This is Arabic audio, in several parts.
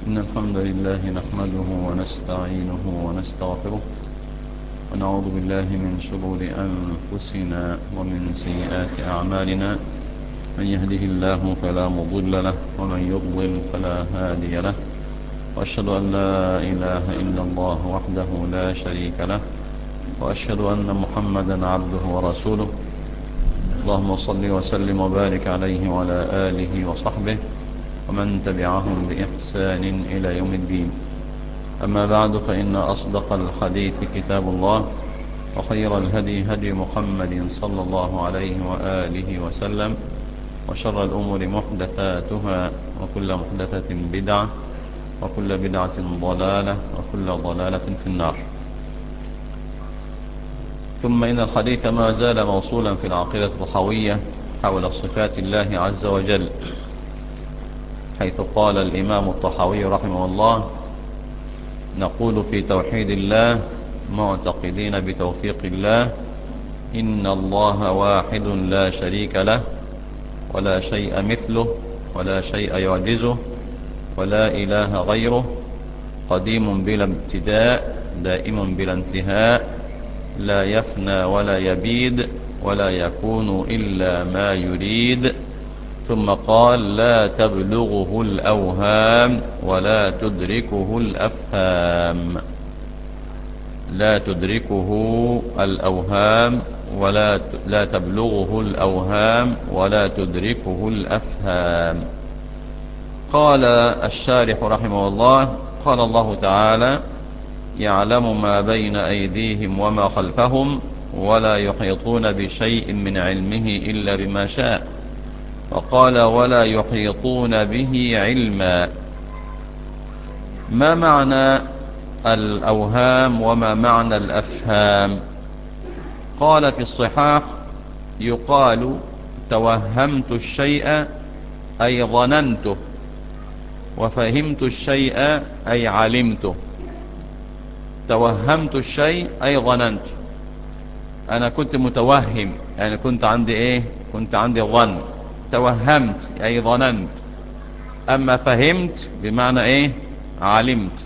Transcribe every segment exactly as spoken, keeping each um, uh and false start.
إن الحمد لله نحمده ونستعينه ونستغفره ونعوذ بالله من شرور أنفسنا ومن سيئات أعمالنا. من يهده الله فلا مضل له ومن يضلل فلا هادي له، وأشهد أن لا إله إلا الله وحده لا شريك له، وأشهد أن محمدا عبده ورسوله. اللهم صل وسلم وبارك عليه وعلى آله وصحبه ومن تبعهم بإحسان إلى يوم الدين. أما بعد، فإن أصدق الحديث كتاب الله، وخير الهدي هدي محمد صلى الله عليه وآله وسلم، وشر الأمور محدثاتها، وكل محدثة بدعة، وكل بدعة ضلالة، وكل ضلالة في النار. ثم إن الحديث ما زال موصولا في العقيدة الطحاوية حول صفات الله عز وجل، حيث قال الإمام الطحاوي رحمه الله: نقول في توحيد الله معتقدين بتوفيق الله إن الله واحد لا شريك له، ولا شيء مثله، ولا شيء يعجزه، ولا إله غيره، قديم بلا ابتداء، دائم بلا انتهاء، لا يفنى ولا يبيد، ولا يكون إلا ما يريد. ثم قال: لا تبلغه الأوهام ولا تدركه الأفهام. لا تدركه الأوهام ولا لا تبلغه الأوهام ولا تدركه الأفهام. قال الشارح رحمه الله: قال الله تعالى: يعلم ما بين أيديهم وما خلفهم ولا يحيطون بشيء من علمه إلا بما شاء. وقال: ولا يحيطون به علما. ما معنى الأوهام وما معنى الأفهام؟ قال في الصحاح: يقال توهمت الشيء أي ظننته، وفهمت الشيء أي علمته. توهمت الشيء أي ظننت، أنا كنت متوهم، يعني كنت عندي إيه؟ كنت عندي ظن. توهمت أي ظننت. أما فهمت بمعنى إيه؟ علمت.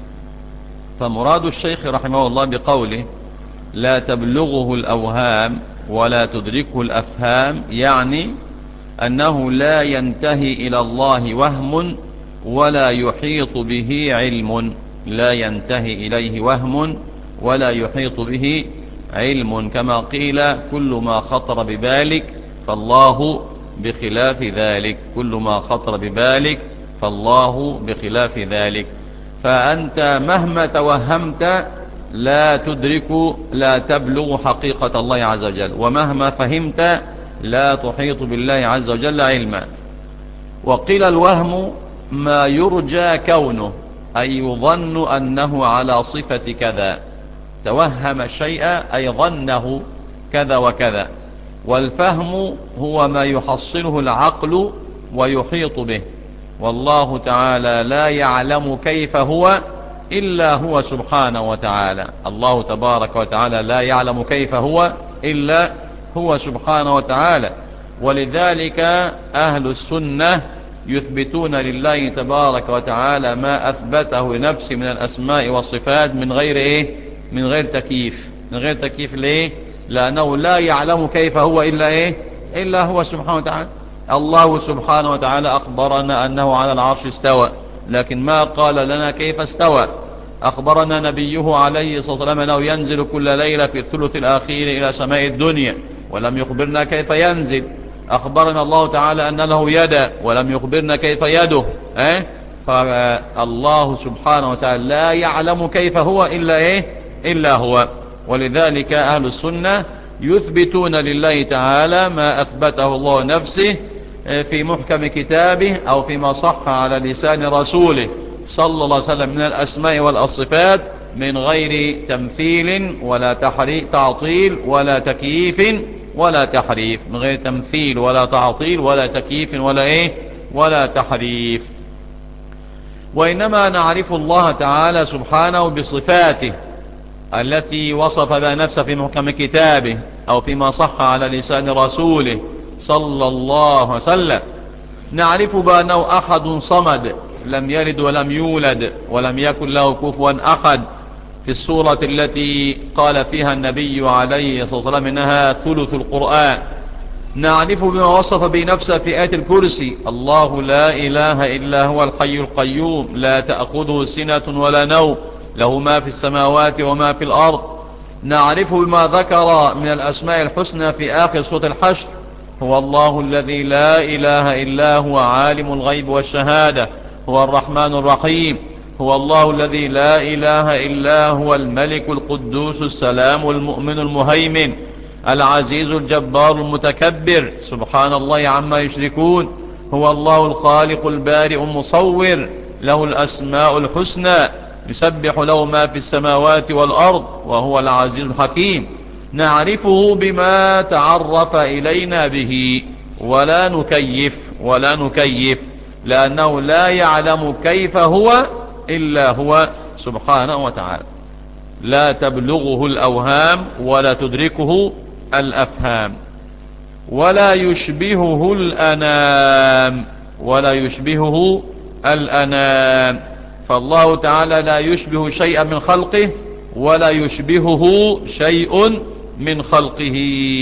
فمراد الشيخ رحمه الله بقوله لا تبلغه الأوهام ولا تدركه الأفهام، يعني أنه لا ينتهي إلى الله وهم ولا يحيط به علم. لا ينتهي إليه وهم ولا يحيط به علم، كما قيل: كل ما خطر ببالك فالله بخلاف ذلك. كل ما خطر ببالك فالله بخلاف ذلك. فأنت مهما توهمت لا تدرك، لا تبلغ حقيقة الله عز وجل، ومهما فهمت لا تحيط بالله عز وجل علما. وقيل الوهم ما يرجى كونه، أي يظن أنه على صفة كذا. توهم الشيء أي ظنه كذا وكذا. والفهم هو ما يحصله العقل ويحيط به، والله تعالى لا يعلم كيف هو إلا هو سبحانه وتعالى. الله تبارك وتعالى لا يعلم كيف هو إلا هو سبحانه وتعالى. ولذلك أهل السنة يثبتون لله تبارك وتعالى ما أثبته لنفسه من الأسماء والصفات من غير إيه؟ من غير تكييف. من غير تكييف ليه؟ لأنه لا يعلم كيف هو إلا إيه؟ إلا هو سبحانه وتعالى. الله سبحانه وتعالى أخبرنا أنه على العرش استوى، لكن ما قال لنا كيف استوى. أخبرنا نبيه عليه الصلاة والسلام أنه ينزل كل ليلة في الثلث الأخير إلى سماء الدنيا، ولم يخبرنا كيف ينزل. أخبرنا الله تعالى أن له يدا، ولم يخبرنا كيف يده. أه؟ فالله سبحانه وتعالى لا يعلم كيف هو إلا إيه؟ إلا هو. ولذلك أهل السنة يثبتون لله تعالى ما أثبته الله نفسه في محكم كتابه أو فيما صح على لسان رسوله صلى الله عليه وسلم من الأسماء والصفات، من غير تمثيل ولا تحريف تعطيل ولا تكييف ولا تحريف. من غير تمثيل ولا تعطيل ولا تكييف ولا إيه؟ ولا تحريف. وإنما نعرف الله تعالى سبحانه بصفاته التي وصف بها نفسه في محكم كتابه أو فيما صح على لسان رسوله صلى الله عليه وسلم. نعرف بأنه أحد صمد لم يلد ولم يولد ولم يكن له كفوا أحد. في السورة التي قال فيها النبي عليه الصلاة والسلام إنها ثلث القرآن. نعرف بما وصف بنفسه في آية الكرسي: الله لا إله إلا هو الحي القيوم لا تأخذه سنة ولا نوم له ما في السماوات وما في الأرض. نعرف بما ذكر من الأسماء الحسنى في آخر سورة الحشر: هو الله الذي لا إله إلا هو عالم الغيب والشهادة هو الرحمن الرحيم. هو الله الذي لا إله إلا هو الملك القدوس السلام المؤمن المهيمن العزيز الجبار المتكبر سبحان الله عما يشركون. هو الله الخالق البارئ المصور له الأسماء الحسنى يسبح له ما في السماوات والأرض وهو العزيز الحكيم. نعرفه بما تعرف إلينا به ولا نكيف ولا نكيف لأنه لا يعلم كيف هو إلا هو سبحانه وتعالى. لا تبلغه الأوهام ولا تدركه الأفهام ولا يشبهه الأنام ولا يشبهه الأنام. فالله تعالى لا يشبه شيئا من خلقه ولا يشبهه شيء من خلقه.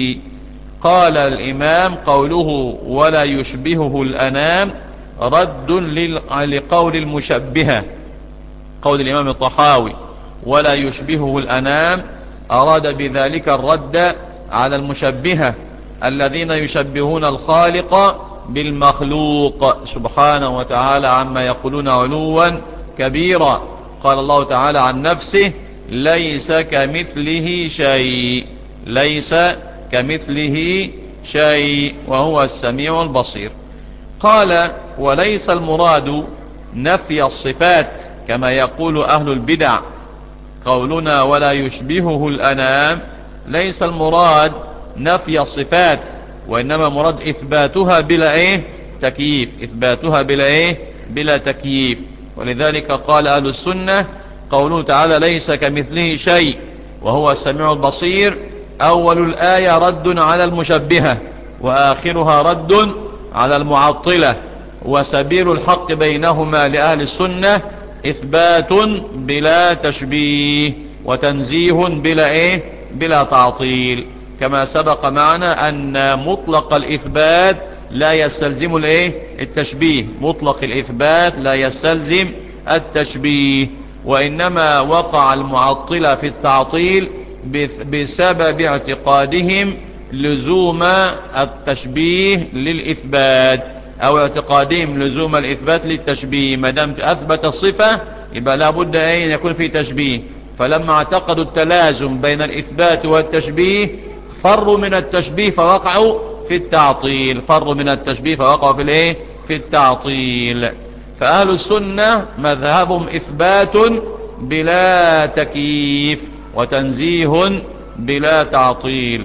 قال الإمام: قوله ولا يشبهه الأنام رد لقول المشبهة. قول الإمام الطحاوي ولا يشبهه الأنام أراد بذلك الرد على المشبهة الذين يشبهون الخالق بالمخلوق سبحانه وتعالى عما يقولون علوا كبيرا. قال الله تعالى عن نفسه: ليس كمثله شيء ليس كمثله شيء وهو السميع البصير. قال: وليس المراد نفي الصفات كما يقول أهل البدع. قولنا ولا يشبهه الأنام ليس المراد نفي الصفات وإنما مراد إثباتها بلا إيه تكييف إثباتها بلا إيه بلا تكييف. ولذلك قال أهل السنة: قوله تعالى ليس كمثله شيء وهو السميع البصير أول الآية رد على المشبهة وآخرها رد على المعطلة، وسبيل الحق بينهما لأهل السنة إثبات بلا تشبيه وتنزيه بلا إيه بلا تعطيل. كما سبق معنا أن مطلق الإثبات لا يستلزم الإيه التشبيه. مطلق الإثبات لا يستلزم التشبيه، وإنما وقع المعطلة في التعطيل بسبب اعتقادهم لزوم التشبيه للإثبات أو اعتقادهم لزوم الإثبات للتشبيه. ما دام أثبت الصفة يبقى لابد أن يكون في تشبيه. فلما اعتقدوا التلازم بين الإثبات والتشبيه فروا من التشبيه فوقعوا في التعطيل فروا من التشبيه فوقعوا في الايه في التعطيل. فأهل السنة مذهبهم إثبات بلا تكييف وتنزيه بلا تعطيل.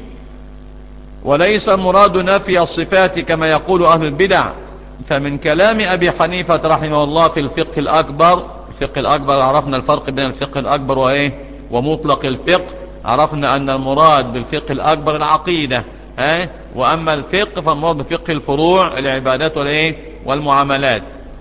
وليس المراد نفي الصفات كما يقول أهل البدع. فمن كلام أبي حنيفة رحمه الله في الفقه الأكبر الفقه الأكبر عرفنا الفرق بين الفقه الأكبر وإيه ومطلق الفقه. عرفنا أن المراد بالفقه الأكبر العقيدة ها وأما الفقه فالمراد بفقه الفروع العبادات والإيه والمعاملات.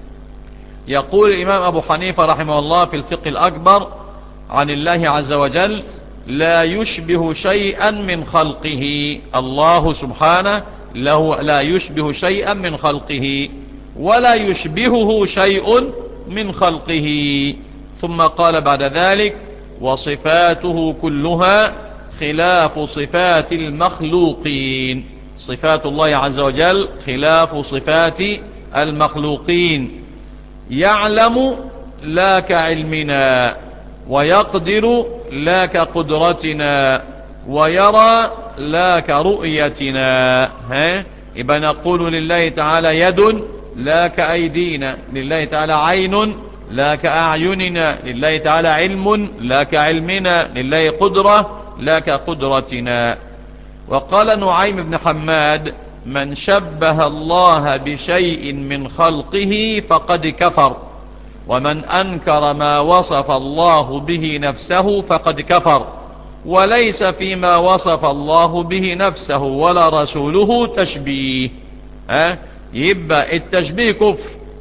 يقول الإمام أبو حنيفة رحمه الله في الفقه الأكبر عن الله عز وجل: لا يشبه شيئا من خلقه. الله سبحانه له لا يشبه شيئا من خلقه ولا يشبهه شيء من خلقه. ثم قال بعد ذلك: وصفاته كلها خلاف صفات المخلوقين. صفات الله عز وجل خلاف صفات المخلوقين. يعلم لا كعلمنا ويقدر لا كقدرتنا ويرى لا كرؤيتنا. ها يبقى نقول لله تعالى يد لا كأيدينا، لله تعالى عين لا كأعيننا، لله تعالى علم لا كعلمنا، لله قدرة لا كقدرتنا. وقال نعيم بن حماد: من شبه الله بشيء من خلقه فقد كفر، ومن أنكر ما وصف الله به نفسه فقد كفر، وليس فيما وصف الله به نفسه ولا رسوله تشبيه. ها يبقى التشبيه كفر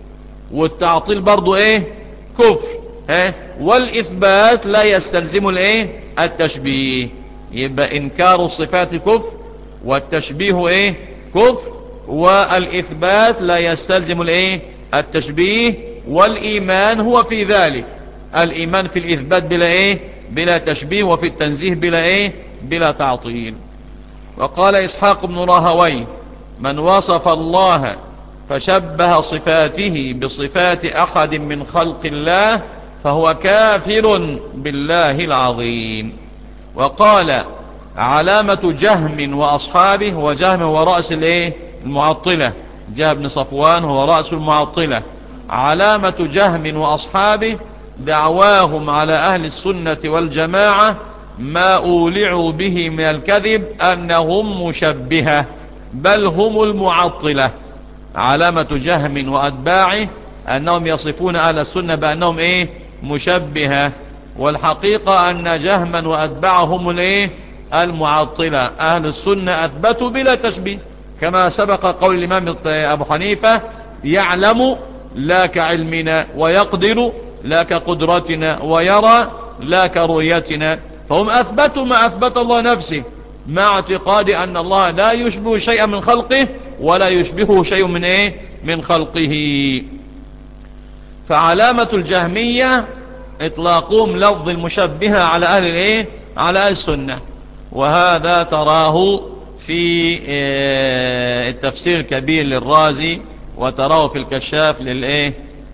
والتعطيل برضو ايه كفر. ها والإثبات لا يستلزم الايه التشبيه. يبقى إنكار الصفات كفر، والتشبيه ايه كفر، والإثبات لا يستلزم الايه التشبيه. والإيمان هو في ذلك، الإيمان في الإثبات بلا ايه بلا تشبيه، وفي التنزيه بلا ايه بلا تعطيل. وقال إسحاق بن راهويه: من وصف الله فشبه صفاته بصفات أحد من خلق الله فهو كافر بالله العظيم. وقال: علامة جهم وأصحابه، وجهم هو رأس الايه المعطلة، جهم بن صفوان هو رأس المعطلة. علامة جهم وأصحابه دعواهم على أهل السنة والجماعة ما أولعوا به من الكذب أنهم مشبهة، بل هم المعطلة. علامة جهم وأتباعه أنهم يصفون أهل السنة بأنهم إيه مشبهة، والحقيقة أن جهما وأتباعهم الإيه المعطلة. أهل السنة أثبتوا بلا تشبيه، كما سبق قول الإمام أبو حنيفة: يعلم لا كعلمنا، ويقدر لا كقدرتنا، ويرى لا كرؤيتنا. فهم أثبتوا ما أثبت الله نفسه، مع اعتقاد أن الله لا يشبه شيئا من خلقه، ولا يشبهه شيء من إيه من خلقه. فعلامة الجهمية إطلاقهم لفظ المشبهة على أهل الإيه على أهل السنة، وهذا تراه في التفسير الكبير للرازي، وتراه في الكشاف للإيه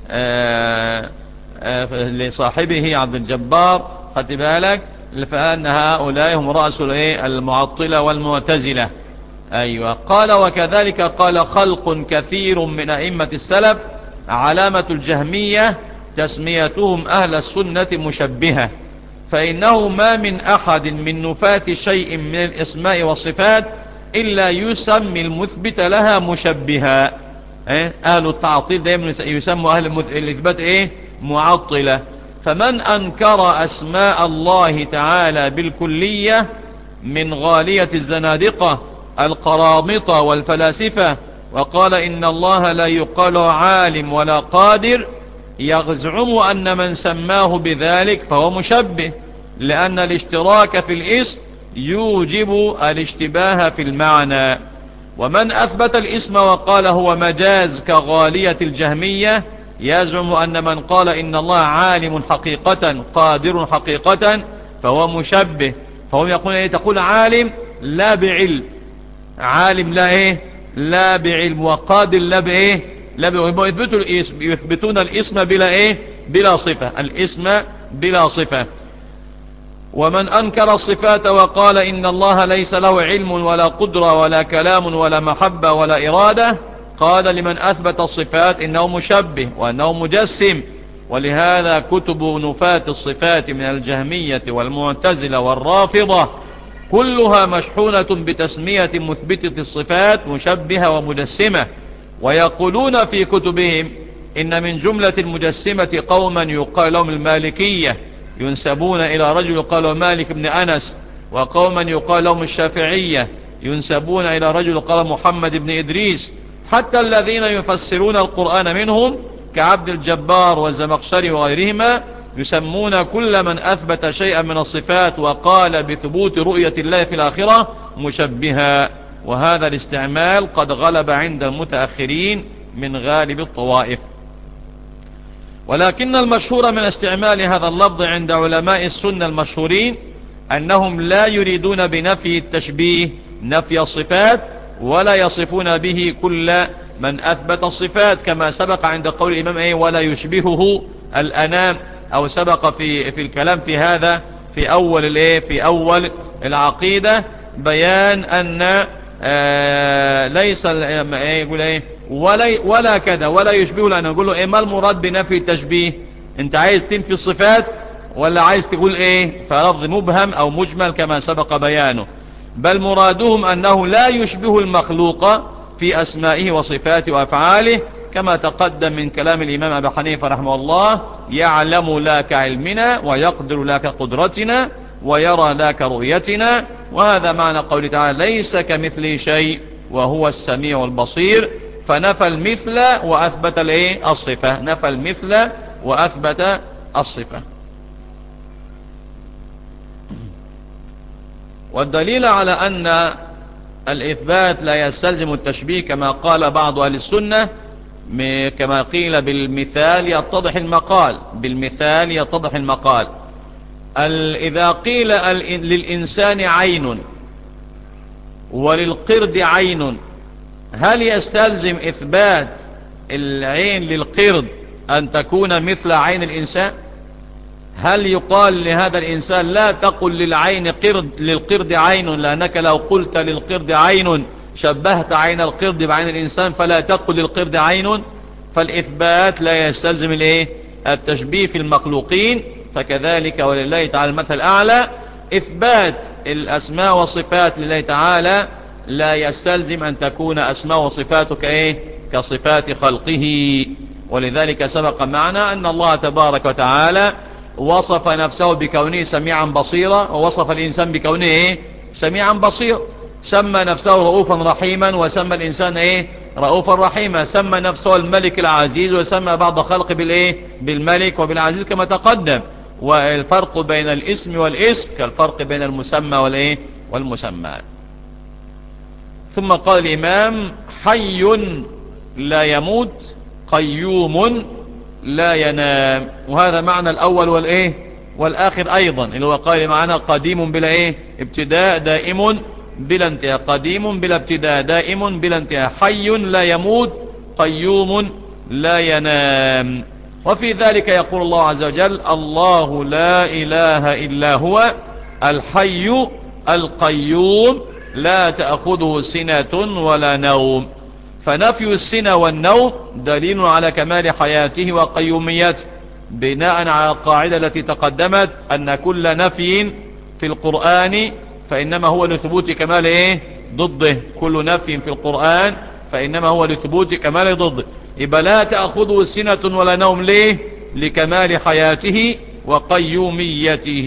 لصاحبه عبد الجبار. خدت بالك؟ فأن هؤلاء هم رأس الإيه المعطلة والمعتزلة. أيوة. قال: وكذلك قال خلق كثير من أئمة السلف: علامة الجهمية تسميتهم أهل السنة مشبهة، فإنه ما من أحد من نفاة شيء من الاسماء والصفات إلا يسمي المثبت لها مشبها. أهل التعطيل دائما يسموا أهل الإثبات إيه معطلة. فمن أنكر أسماء الله تعالى بالكلية من غالية الزنادقة القرامطة والفلاسفة، وقال إن الله لا يقال عالم ولا قادر، يزعم أن من سماه بذلك فهو مشبه، لأن الاشتراك في الاسم يوجب الاشتباه في المعنى. ومن أثبت الاسم وقال هو مجاز كغالية الجهمية، يزعم أن من قال إن الله عالم حقيقة قادر حقيقة فهو مشبه. فهم يقولون إيه تقول عالم لا بعلم، عالم لا إيه لا بعلم، وقادر لا بإيه لا بعلم. يثبتون الاسم بلا إيه بلا صفة، الاسم بلا صفة. ومن أنكر الصفات وقال إن الله ليس له علم ولا قدرة ولا كلام ولا محبة ولا إرادة، قال لمن أثبت الصفات إنه مشبه وأنه مجسم. ولهذا كتب نفاة الصفات من الجهمية والمعتزلة والرافضة كلها مشحونة بتسمية مثبتة الصفات مشبهة ومجسمة. ويقولون في كتبهم إن من جملة المجسمة قوما يقال لهم المالكية، ينسبون إلى رجل يقال مالك بن أنس، وقوما يقال لهم الشافعية، ينسبون إلى رجل قال محمد بن إدريس. حتى الذين يفسرون القرآن منهم كعبد الجبار والزمخشري وغيرهما يسمون كل من أثبت شيئا من الصفات وقال بثبوت رؤية الله في الآخرة مشبها. وهذا الاستعمال قد غلب عند المتأخرين من غالب الطوائف. ولكن المشهور من استعمال هذا اللفظ عند علماء السنة المشهورين أنهم لا يريدون بنفي التشبيه نفي الصفات، ولا يصفون به كل من أثبت الصفات، كما سبق عند قول الإمام ايه ولا يشبهه الأنام، أو سبق في في الكلام في هذا في أول الايه في أول العقيدة بيان أن آه ليس ايه يقول ايه ولا ولا كذا ولا يشبهه، لأن نقول له ايه ما المراد بنفي التشبيه؟ انت عايز تنفي الصفات ولا عايز تقول ايه؟ فلفظ مبهم أو مجمل كما سبق بيانه. بل مرادهم أنه لا يشبه المخلوق في أسمائه وصفاته وأفعاله، كما تقدم من كلام الإمام أبي حنيفة رحمه الله: يعلم لا كعلمنا، ويقدر لا كقدرتنا، ويرى لا كرؤيتنا. وهذا معنى قوله تعالى: ليس كمثله شيء وهو السميع البصير. فنفى المثل وأثبت الايه الصفة، نفى المثل وأثبت الصفة. والدليل على أن الإثبات لا يستلزم التشبيه كما قال بعض أهل السنة، كما قيل بالمثال يتضح المقال، بالمثال يتضح المقال. إذا قيل للإنسان عين وللقرد عين، هل يستلزم إثبات العين للقرد أن تكون مثل عين الإنسان؟ هل يقال لهذا الإنسان لا تقل للعين قرد للقرد عين، لأنك لو قلت للقرد عين شبهت عين القرد بعين الإنسان، فلا تقل للقرد عين؟ فالإثبات لا يستلزم الايه التشبيه في المخلوقين، فكذلك ولله تعالى المثل الأعلى. إثبات الأسماء والصفات لله تعالى لا يستلزم أن تكون أسماء وصفاته كإيه كصفات خلقه. ولذلك سبق معنا أن الله تبارك وتعالى وصف نفسه بكونه سميعا بصيرا، ووصف الإنسان بكونه إيه سميعا بصيرا. سمى نفسه رؤوفا رحيما، وسمى الإنسان إيه رؤوفا رحيما. سمى نفسه الملك العزيز، وسمى بعض خلق بالإيه بالملك وبالعزيز كما تقدم. والفرق بين الاسم والاسم كالفرق بين المسمى والإيه والمسمى. ثم قال الإمام: حي لا يموت، قيوم لا ينام. وهذا معنى الأول والإيه والآخر أيضا، اللي هو قال معنى قديم بلا إيه ابتداء، دائم بلا انتهاء. قديم بلا ابتداء، دائم بلا انتهاء. حي لا يموت، قيوم لا ينام. وفي ذلك يقول الله عز وجل: الله لا إله إلا هو الحي القيوم لا تأخذه سنة ولا نوم. فنفي السنة والنوم دليل على كمال حياته وقيوميته، بناء على القاعدة التي تقدمت أن كل نفي في القرآن فإنما هو لثبوت كمال إيه ضده. كل نفي في القرآن فإنما هو لثبوت كمال ضده. يبقى لا تأخذه سنة ولا نوم. ليه؟ لكمال حياته وقيوميته.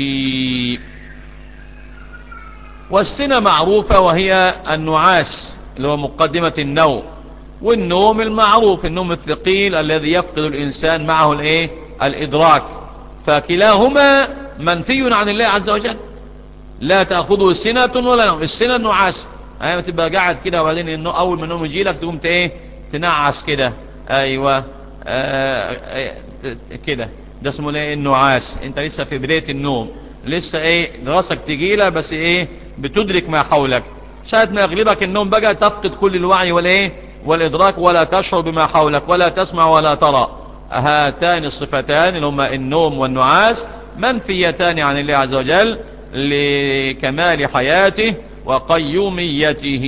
والسنة معروفة، وهي النعاس اللي هو مقدمة النوم، والنوم المعروف النوم الثقيل الذي يفقد الإنسان معه الايه الإدراك. فكلاهما منفي عن الله عز وجل. لا تأخذه سنة ولا نوم. السنة النعاس، ايوه تبقى قاعد كده وبعدين انه اول ما النوم يجي لك تقوم ايه تنعس كده، ايوه آه كده، ده اسمه ايه النعاس. انت لسه في بداية النوم، لسه ايه راسك تجيلة بس ايه بتدرك ما حولك. ساعة ما يغلبك النوم بقى تفقد كل الوعي والايه والإدراك، ولا تشعر بما حولك، ولا تسمع ولا ترى. هاتان الصفتان اللي هما النوم والنعاس منفيتان عن الله عز وجل لكمال حياته وقيوميته.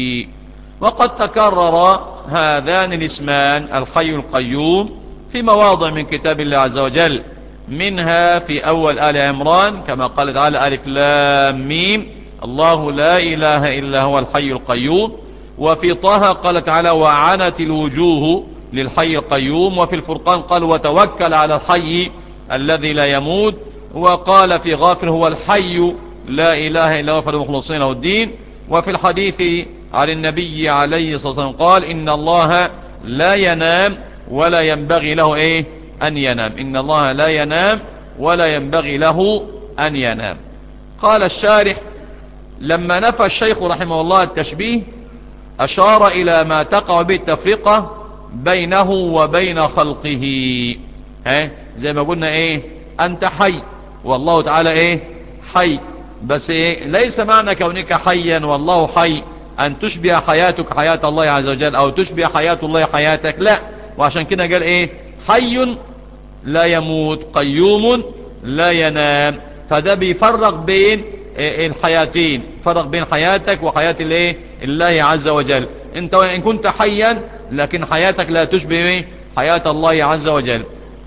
وقد تكرر هذان الاسمان الحي القيوم في مواضع من كتاب الله عز وجل، منها في أول آل عمران كما قال تعالى: ألف لام ميم الله لا إله إلا هو الحي القيوم. وفي طه قال تعالى: وعنت الوجوه للحي القيوم. وفي الفرقان قال: وتوكل على الحي الذي لا يموت. وقال في غافر: هو الحي لا إله إلا هو فالمخلصين له الدين. وفي الحديث عن النبي عليه الصلاة والسلام قال: إن الله لا ينام ولا ينبغي له إيه أن ينام. إن الله لا ينام ولا ينبغي له أن ينام. قال الشارح: لما نفى الشيخ رحمه الله التشبيه أشار إلى ما تقع به التفرقة بينه وبين خلقه. ها زي ما قلنا إيه أنت حي والله تعالى إيه حي، بس إيه ليس معنى كونك حيا والله حي أن تشبه حياتك حياة الله عز وجل، أو تشبه حياة الله حياتك، لا. وعشان كده قال إيه حي لا يموت، قيوم لا ينام. فده بيفرق بين الحياتين، فرق بين حياتك وحياة الايه الله عز وجل. انت وان كنت حيا لكن حياتك لا تشبه حياة الله عز وجل.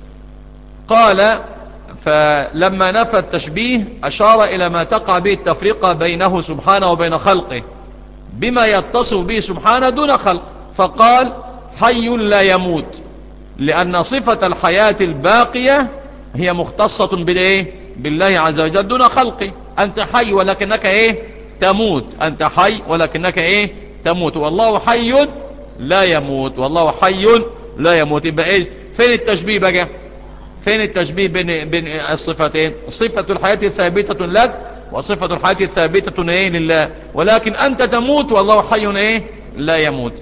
قال: فلما نفى التشبيه أشار إلى ما تقع به التفرقة بينه سبحانه وبين خلقه بما يتصف به سبحانه دون خلق، فقال: حي لا يموت، لأن صفة الحياة الباقية هي مختصة بالايه بالله عز وجل دون خلقه. أنت حي ولكنك إيه تموت، أنت حي ولكنك إيه تموت، والله حي لا يموت، والله حي لا يموت. يبقى ايش؟ فين التشبيه بقى؟ فين التشبيه بين بين الصفتين؟ صفة الحياة ثابتة لك وصفة الحياة ثابتة ايه لله، ولكن انت تموت والله حي ايه لا يموت.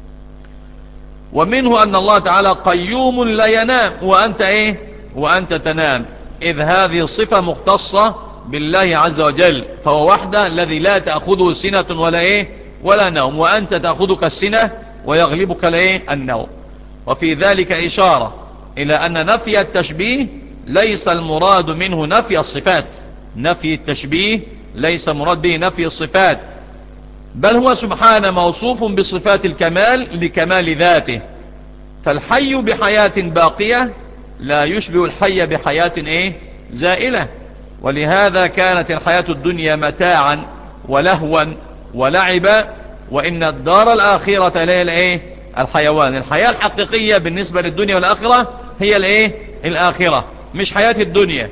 ومنه ان الله تعالى قيوم لا ينام وانت ايه وانت تنام، اذ هذه الصفة مختصة بالله عز وجل، فهو وحده الذي لا تأخذه سنة ولا ايه ولا نوم، وانت تأخذك السنة ويغلبك الايه النوم. وفي ذلك اشارة الى ان نفي التشبيه ليس المراد منه نفي الصفات، نفي التشبيه ليس المراد به نفي الصفات، بل هو سبحانه موصوف بصفات الكمال لكمال ذاته، فالحي بحياة باقية لا يشبه الحي بحياة ايه زائلة. ولهذا كانت الحياة الدنيا متاعا ولهوا ولعبا، وإن الدار الآخرة هي الايه الحيوان. الحياة الحقيقية بالنسبة للدنيا والآخرة هي الايه الآخرة، مش حياة الدنيا.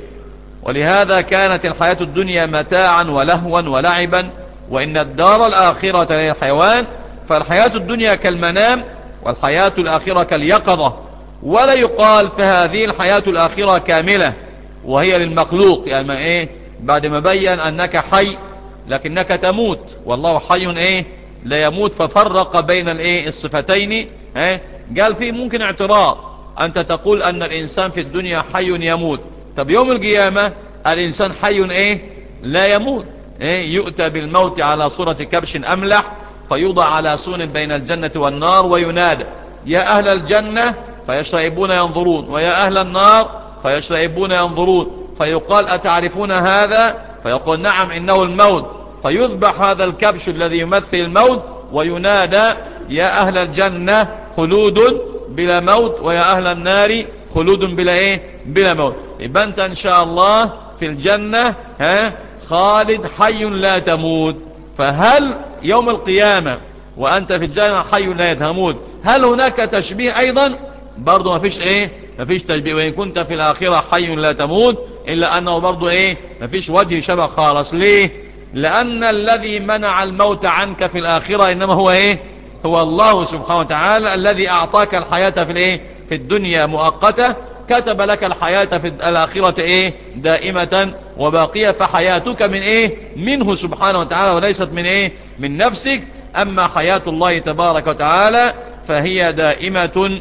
ولهذا كانت الحياة الدنيا متاعا ولهوا ولعبا، وإن الدار الآخرة هي الحيوان. فالحياة الدنيا كالمنام والحياة الآخرة كاليقظة، ولا يقال فهذه الحياة الآخرة كاملة وهي للمخلوق، يعني ما ايه بعد ما بين أنك حي لكنك تموت والله حي ايه لا يموت، ففرق بين الايه الصفتين. ايه قال فيه ممكن اعتراض، أنت تقول أن الإنسان في الدنيا حي يموت، طب يوم القيامة الإنسان حي ايه لا يموت، إيه يؤتى بالموت على صورة كبش أملح فيوضع على سون بين الجنة والنار وينادى يا أهل الجنة فيشرئبون ينظرون ويا أهل النار فيشرئبون ينظرون، فيقال أتعرفون هذا؟ فيقول نعم إنه الموت، فيذبح هذا الكبش الذي يمثل الموت وينادى يا أهل الجنة خلود بلا موت ويا أهل النار خلود بلا إيه بلا موت. يبقى أنت إن شاء الله في الجنة ها خالد حي لا تموت. فهل يوم القيامة وأنت في الجنة حي لا تموت هل هناك تشبيه أيضا؟ برضو ما فيش ايه ما فيش تشبيه. وإن كنت في الآخرة حي لا تموت إلا أنه برضو ايه ما فيش وجه شبه خالص. ليه؟ لأن الذي منع الموت عنك في الآخرة إنما هو ايه هو الله سبحانه وتعالى الذي أعطاك الحياة في الايه في الدنيا مؤقتة، كتب لك الحياة في الآخرة ايه دائمة وباقية، فحياتك من ايه منه سبحانه وتعالى وليست من ايه من نفسك. أما حياة الله تبارك وتعالى فهي دائمة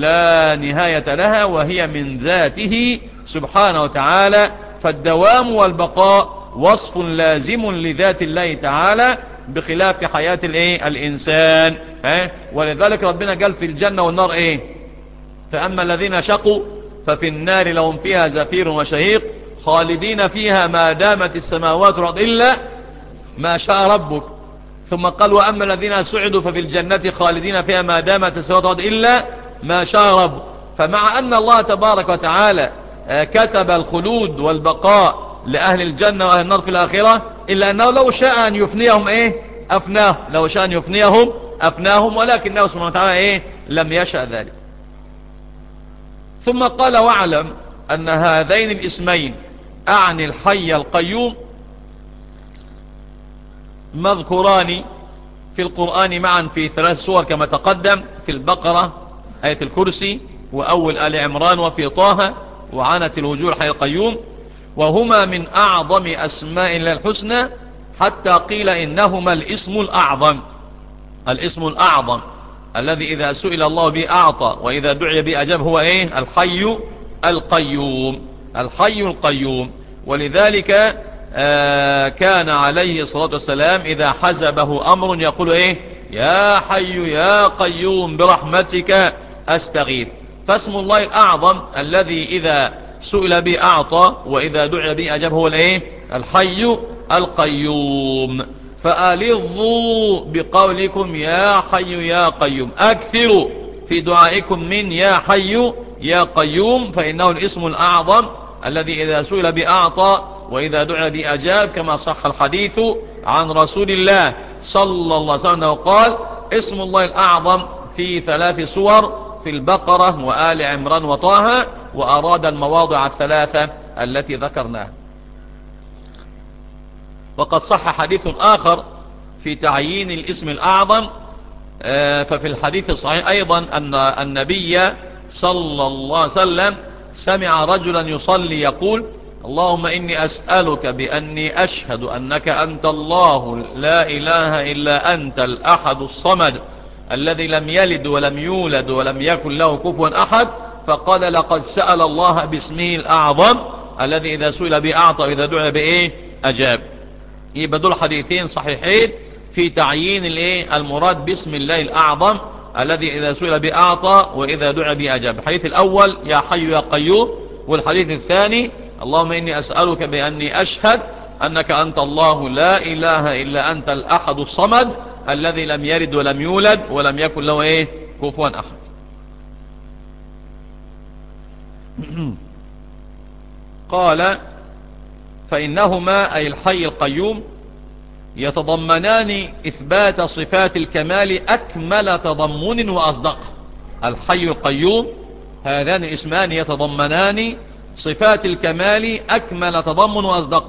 لا نهاية لها وهي من ذاته سبحانه وتعالى، فالدوام والبقاء وصف لازم لذات الله تعالى بخلاف حياة الايه الإنسان. ها؟ ولذلك ربنا قال في الجنة والنار ايه فأما الذين شقوا ففي النار لهم فيها زفير وشهيق خالدين فيها ما دامت السماوات والأرض إلا ما شاء ربك. ثم قال وأما الذين سعدوا ففي الجنة خالدين فيها ما دامت السماوات والأرض إلا ما شاء ربك. فمع أن الله تبارك وتعالى كتب الخلود والبقاء لأهل الجنة وأهل النار في الآخرة، إلا أنه لو شاء أن يفنيهم إيه أفناه، لو شاء أن يفنيهم أفناهم، ولكنه سبحانه وتعالى إيه لم يشأ ذلك. ثم قال واعلم أن هذين الاسمين أعني الحي القيوم مذكوران في القرآن معا في ثلاث سور كما تقدم، في البقرة آية الكرسي وأول آل عمران وفي طه وعنت الوجوه الحي القيوم، وهما من أعظم أسماء الله الحسنى، حتى قيل إنهما الاسم الأعظم، الاسم الأعظم الذي إذا سئل الله به أعطى وإذا دعي به أجاب، هو إيه الحي القيوم، الحي القيوم. ولذلك آه كان عليه الصلاة والسلام إذا حزبه أمر يقول إيه يا حي يا قيوم برحمتك أستغيث. فاسم الله الأعظم الذي إذا سئل به أعطى وإذا دعي به أجاب هو الإيه الحي القيوم. فألظوا بقولكم يا حي يا قيوم، أكثروا في دعائكم من يا حي يا قيوم، فإنه الاسم الأعظم الذي إذا سئل به أعطى وإذا دعي به أجاب، كما صح الحديث عن رسول الله صلى الله عليه وسلم قال اسم الله الأعظم في ثلاث سور، في البقرة وآل عمران وطه، وأراد المواضع الثلاثة التي ذكرناها. وقد صح حديث آخر في تعيين الاسم الأعظم ففي الحديث الصحيح أيضا أن النبي صلى الله عليه وسلم سمع رجلا يصلي يقول اللهم إني أسألك بأني أشهد أنك أنت الله لا إله إلا أنت الأحد الصمد الذي لم يلد ولم يولد ولم يكن له كفوا أحد. فقال لقد سأل الله باسمه الأعظم الذي إذا سئل به أعطى وإذا دعا بإيه أجاب. يبقى دول حديثين صحيحين في تعيين الإيه المراد باسم الله الأعظم الذي إذا سئل به أعطى وإذا دعا به أجاب. الحديث الأول يا حي يا قيوم، والحديث الثاني اللهم إني أسألك بأني أشهد أنك أنت الله لا إله إلا أنت الأحد الصمد الذي لم يلد ولم يولد ولم يكن له إيه كفوا أحد. قال فإنهما أي الحي القيوم يتضمنان إثبات صفات الكمال أكمل تضمن وأصدق. الحي القيوم هذان الاسمان يتضمنان صفات الكمال أكمل تضمن وأصدق.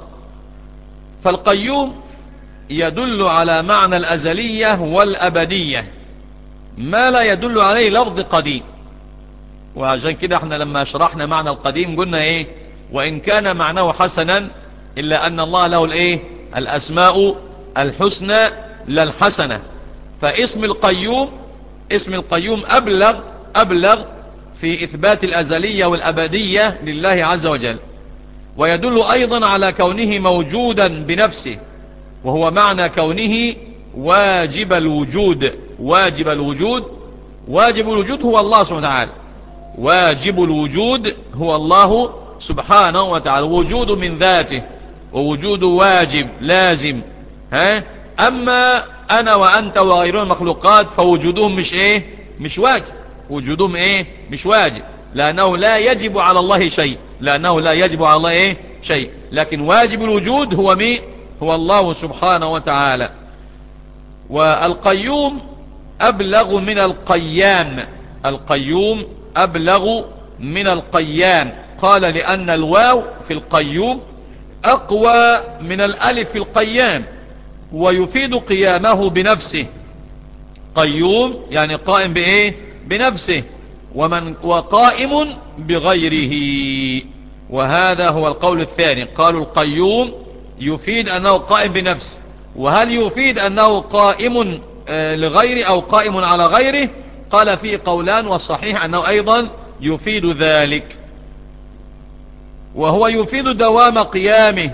فالقيوم يدل على معنى الأزلية والأبدية ما لا يدل عليه لفظ قديم. وعشان كده احنا لما شرحنا معنى القديم قلنا ايه وإن كان معناه حسنا إلا أن الله له الايه الأسماء الحسنى لا الحسنة. فاسم القيوم اسم القيوم أبلغ أبلغ في إثبات الأزلية والأبدية لله عز وجل، ويدل أيضا على كونه موجودا بنفسه، وهو معنى كونه واجب الوجود. واجب الوجود واجب الوجود هو الله سبحانه وتعالى. واجب الوجود هو الله سبحانه وتعالى. وجود من ذاته ووجود واجب لازم. ها أما أنا وأنت وغيرنا المخلوقات فوجودهم مش إيه مش واجب. وجودهم إيه مش واجب لأنه لا يجب على الله شيء لأنه لا يجب على الله إيه شيء لكن واجب الوجود هو مين هو الله سبحانه وتعالى. والقيوم أبلغ من القيام. القيوم أبلغ من القيام. قال لأن الواو في القيوم أقوى من الألف في القيام ويفيد قيامه بنفسه. قيوم يعني قائم بإيه بنفسه ومن وقائم بغيره. وهذا هو القول الثاني. قالوا القيوم يفيد أنه قائم بنفسه. وهل يفيد أنه قائم لغيره أو قائم على غيره؟ قال فيه قولان والصحيح أنه أيضا يفيد ذلك. وهو يفيد دوام قيامه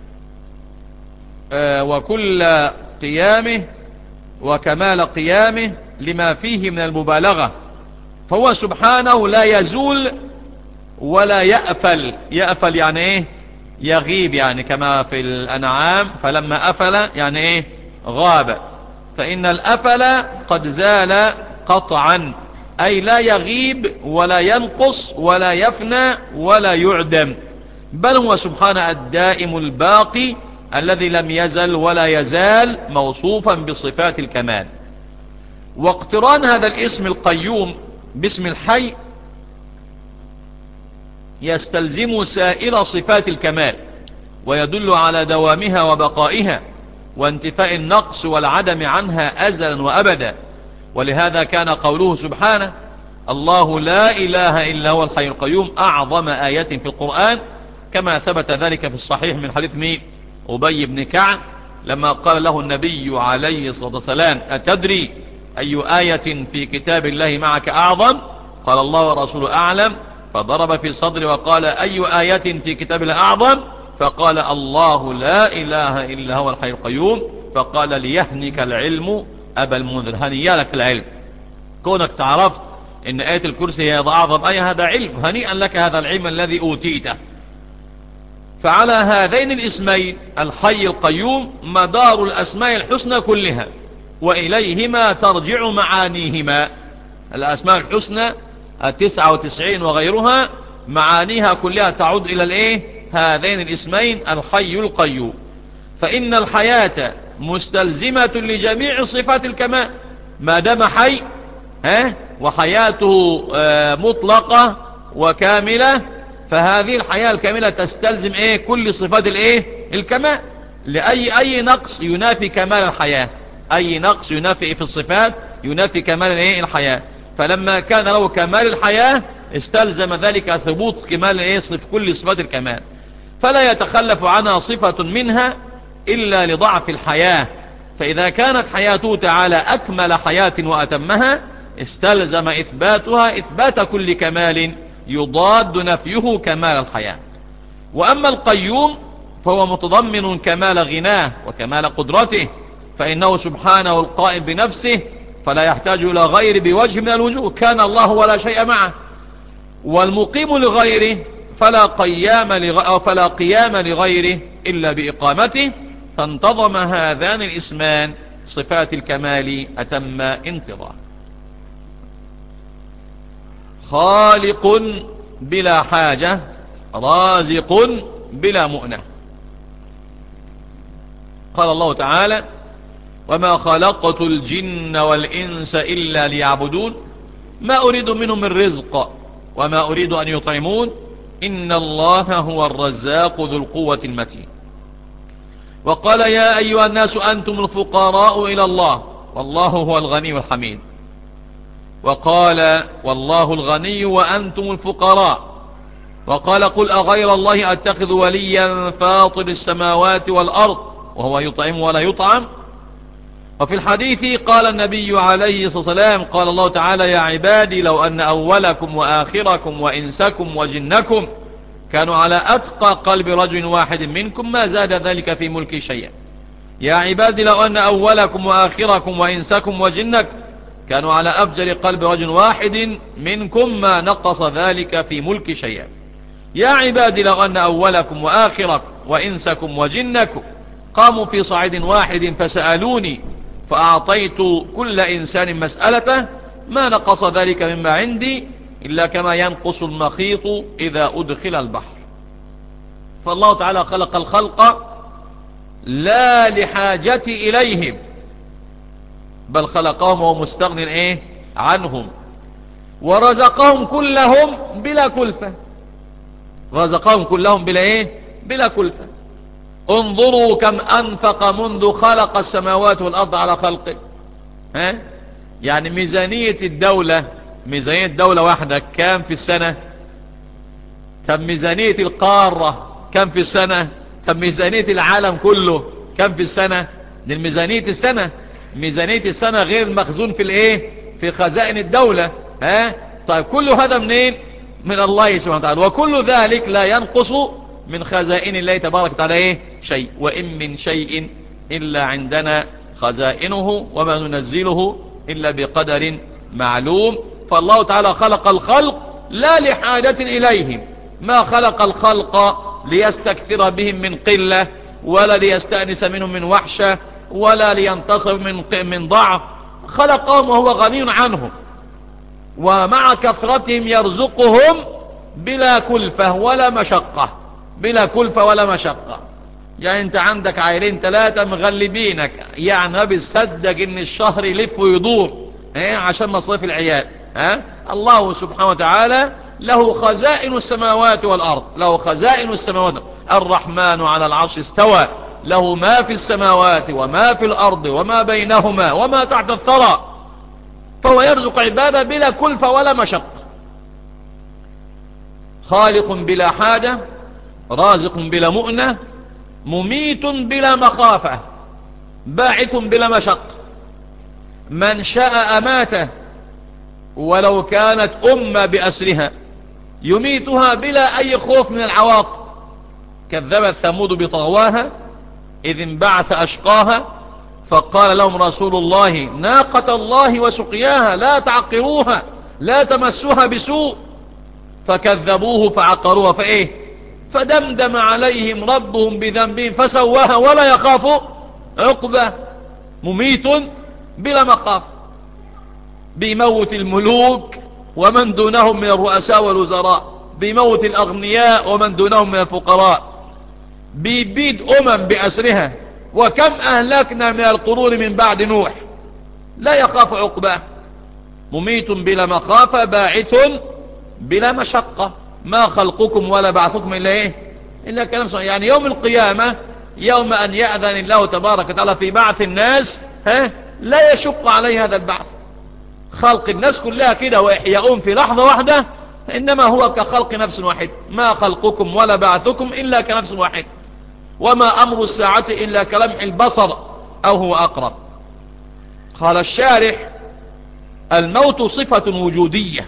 وكل قيامه وكمال قيامه لما فيه من المبالغة. فهو سبحانه لا يزول ولا يأفل. يأفل يعني ايه يغيب، يعني كما في الأنعام فلما أفل يعني ايه غاب. فإن الأفل قد زال قطعا أي لا يغيب ولا ينقص ولا يفنى ولا يعدم، بل هو سبحانه الدائم الباقي الذي لم يزل ولا يزال موصوفا بصفات الكمال. واقتران هذا الاسم القيوم باسم الحي يستلزم سائر صفات الكمال ويدل على دوامها وبقائها وانتفاء النقص والعدم عنها أزلا وأبدا. ولهذا كان قوله سبحانه الله لا إله إلا هو الحي القيوم أعظم آية في القرآن، كما ثبت ذلك في الصحيح من حديث مين أبي بن كعب لما قال له النبي عليه الصلاة والسلام أتدري أي آية في كتاب الله معك أعظم؟ قال الله ورسوله أعلم. فضرب في صدره وقال أي آية في كتاب الله أعظم؟ فقال الله لا إله إلا هو الحي القيوم. فقال ليهنك العلم أبا المنذر، هنيا لك العلم، كونك تعرفت إن آية الكرسي هي أعظم آية هذا علم، هنيئا لك هذا العلم الذي أوتيته. فعلى هذين الاسمين الحي القيوم مدار الأسماء الحسنى كلها وإليهما ترجع معانيهما. الأسماء الحسنى التسعة وتسعين وغيرها معانيها كلها تعود إلى الإيه هذين الاسمين الحي القيوم. فإن الحياة مستلزمة لجميع صفات الكمال ما دام حي ها وحياته مطلقة وكاملة، فهذه الحياة الكاملة تستلزم ايه كل صفات الايه الكمال. لأي أي نقص ينافي كمال الحياة. أي نقص ينافي في الصفات ينافي كمال الايه الحياة. فلما كان له كمال الحياة استلزم ذلك ثبوت كمال ايه صف كل صفات الكمال، فلا يتخلف عنها صفة منها إلا لضعف الحياة. فإذا كانت حياته تعالى أكمل حياة وأتمها استلزم إثباتها إثبات كل كمال يضاد نفيه كمال الحياة. وأما القيوم فهو متضمن كمال غناه وكمال قدرته، فإنه سبحانه القائم بنفسه فلا يحتاج إلى غير بوجه من الوجوه، كان الله ولا شيء معه. والمقيم لغيره فلا قيام لغ... فلا قيام لغيره إلا بإقامته، فانتظم هذان الاسمان صفات الكمال أتم انتظام. خالق بلا حاجة، رازق بلا مؤنة. قال الله تعالى: وما خلقت الجن والإنس إلا ليعبدون ما أريد منهم من رزق وما أريد أن يطعمون إن الله هو الرزاق ذو القوة المتين. وقال: يا أيها الناس أنتم الفقراء إلى الله والله هو الغني الحميد. وقال: والله الغني وأنتم الفقراء. وقال: قل أغير الله أتخذ وليا فاطر السماوات والأرض وهو يطعم ولا يطعم. وفي الحديث قال النبي عليه الصلاة والسلام: قال الله تعالى: يا عبادي لو أن أولكم وآخركم وإنسكم وجنكم كانوا على أتقى قلب رجل واحد منكم ما زاد ذلك في ملكي شيئا. يا عبادي لو أن أولكم وآخركم وإنسكم وجنكم كانوا على أفجر قلب رجل واحد منكم ما نقص ذلك في ملك شيئا. يا عبادي لو أن أولكم وآخركم وإنسكم وجنكم قاموا في صعيد واحد فسألوني فأعطيت كل إنسان مسألته ما نقص ذلك مما عندي إلا كما ينقص المخيط إذا أدخل البحر. فالله تعالى خلق الخلق لا لحاجة إليهم بل خلقهم وهو مستغن إيه عنهم، ورزقهم كلهم بلا كلفة. رزقهم كلهم بلا إيه بلا كلفة. انظروا كم أنفق منذ خلق السماوات والأرض على خلقه. ها يعني ميزانية الدولة ميزانية الدولة واحدة كم في السنة؟ طب ميزانية القارة كم في السنة؟ طب ميزانية العالم كله كم في السنة؟ دي ميزانية السنة. ميزانية السنة غير المخزون في الايه في خزائن الدولة. ها طيب كل هذا منين؟ من الله سبحانه وتعالى. وكل ذلك لا ينقص من خزائن الله تبارك وتعالى ايه شيء. وإن من شيء إلا عندنا خزائنه وما ننزله إلا بقدر معلوم. فالله تعالى خلق الخلق لا لحاجة إليهم، ما خلق الخلق ليستكثر بهم من قلة ولا ليستأنس منهم من وحشة ولا لينتصر من من ضعف. خلقهم وهو غني عنهم، ومع كثرتهم يرزقهم بلا كلفة ولا مشقة. بلا كلفة ولا مشقة. يعني انت عندك عائلين ثلاثة مغلبينك، يعني ما بيصدق ان الشهر يلف ويدور ايه عشان مصاريف العيال. ها الله سبحانه وتعالى له خزائن السماوات والأرض، له خزائن السماوات. الرحمن على العرش استوى، له ما في السماوات وما في الأرض وما بينهما وما تحت الثرى، فهو يرزق عباده بلا كلفة ولا مشقة. خالق بلا حاجة، رازق بلا مؤنة، مميت بلا مخافة، باعث بلا مشقة. من شاء أماته ولو كانت أمة بأسرها، يميتها بلا أي خوف من العواقب. كذبت ثمود بطغواها إذ انبعث أشقاها فقال لهم رسول الله ناقة الله وسقياها لا تعقروها لا تمسوها بسوء، فكذبوه فعقروها فإيه فدمدم عليهم ربهم بذنبهم فسواها ولا يخاف عقبة. مميت بلا مخاف، بيموت الملوك ومن دونهم من الرؤساء والوزراء، بيموت الأغنياء ومن دونهم من الفقراء، بيبيد أمم بأسرها. وكم أهلكنا من القرون من بعد نوح لا يخاف عقباه. مميت بلا مخافة، باعث بلا مشقة. ما خلقكم ولا بعثكم إلا إيه إلا كلام صحيح. يعني يوم القيامة يوم أن يأذن الله تبارك وتعالى في بعث الناس ها لا يشق عليه هذا البعث. خلق الناس كلها كده وإحياؤهم في لحظة واحدة، إنما هو كخلق نفس واحد. ما خلقكم ولا بعثكم إلا كنفس واحد، وما أمر الساعة إلا كلمح البصر أو هو أقرب. قال الشارح: الموت صفة وجودية،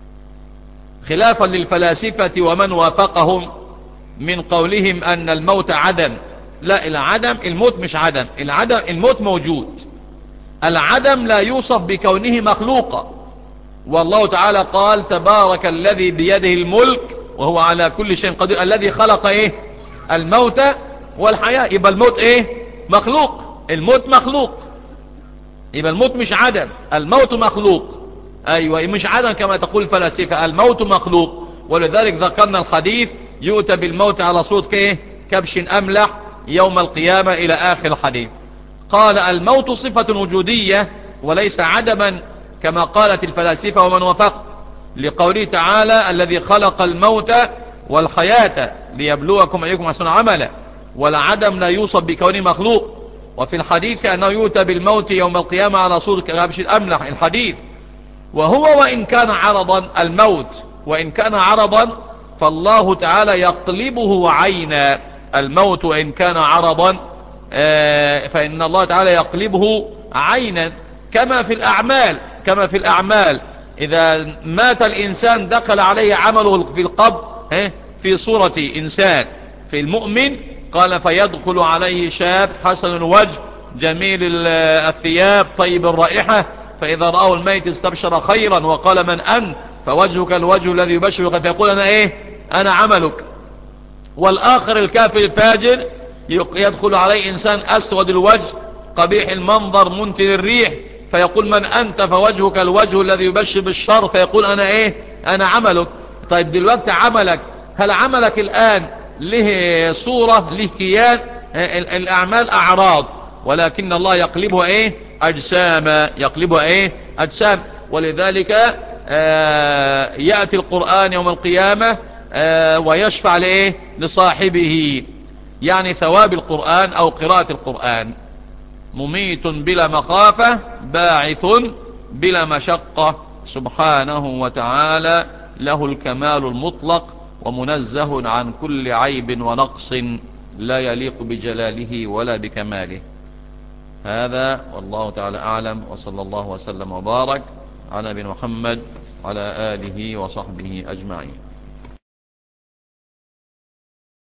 خلافا للفلاسفة ومن وافقهم من قولهم أن الموت عدم. لا، العدم الموت مش عدم، العدم الموت موجود. العدم لا يوصف بكونه مخلوقا، والله تعالى قال: تبارك الذي بيده الملك وهو على كل شيء قدير الذي خلق ايه الموت والحياة. يبقى الموت ايه مخلوق، الموت مخلوق، يبقى الموت مش عدم، الموت مخلوق. ايوه مش عدم كما تقول الفلاسفة، الموت مخلوق. ولذلك ذكرنا الحديث: يؤتى بالموت على صوت ايه كبش املح يوم القيامة الى اخر الحديث. قال: الموت صفة وجودية وليس عدما كما قالت الفلاسفة ومن وفق، لقوله تعالى: الذي خلق الموت والحياة ليبلوكم أيكم أحسن عملا. والعدم لا يوصف بكونه مخلوق. وفي الحديث أنه يؤتى بالموت يوم القيامة على صورة كبش الأملح الحديث. وهو وإن كان عرضا، الموت وإن كان عرضا فالله تعالى يقلبه عينا. الموت وإن كان عرضا فإن الله تعالى يقلبه عينا، كما في الأعمال كما في الأعمال إذا مات الإنسان دخل عليه عمله في القبر في صورة إنسان. في المؤمن قال: فيدخل عليه شاب حسن الوجه جميل الثياب طيب الرائحة، فإذا رأوا الميت استبشر خيرا وقال: من أنت؟ فوجهك الوجه الذي يبشرك، فيقول: أنا إيه أنا عملك. والآخر الكافر الفاجر يدخل عليه إنسان أسود الوجه قبيح المنظر منتن الريح، فيقول: من أنت؟ فوجهك الوجه الذي يبشر بالشر، فيقول: أنا إيه أنا عملك. طيب دلوقتي عملك، هل عملك الآن له صورة له كيان؟ الأعمال أعراض، ولكن الله يقلبها إيه أجسام، يقلبها إيه أجسام. ولذلك آه يأتي القرآن يوم القيامة آه ويشفع لإيه لصاحبه، يعني ثواب القرآن أو قراءة القرآن. مميت بلا مخافة، باعث بلا مشقة، سبحانه وتعالى له الكمال المطلق، ومنزه عن كل عيب ونقص لا يليق بجلاله ولا بكماله. هذا والله تعالى أعلم، وصلى الله وسلم وبارك على نبينا محمد وعلى آله وصحبه أجمعين.